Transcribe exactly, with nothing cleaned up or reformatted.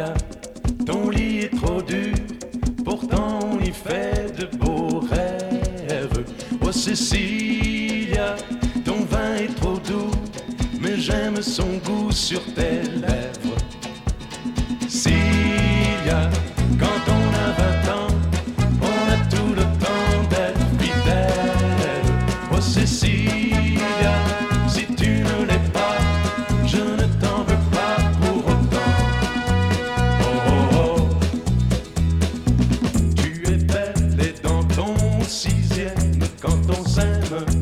Cécilia, ton lit est trop dur, pourtant on y fait de beaux rêves. Oh Cécilia, ton vin est trop doux, mais j'aime son goût sur tes lèvres. Cécilia, quand on a vingt ans, on a tout le temps d'être fidèle. Oh Cécilia, si tu ne l'es pas, je ne t'en veux pas pour autant. Oh oh oh, tu es belle et dans ton sixième, quand on s'aime,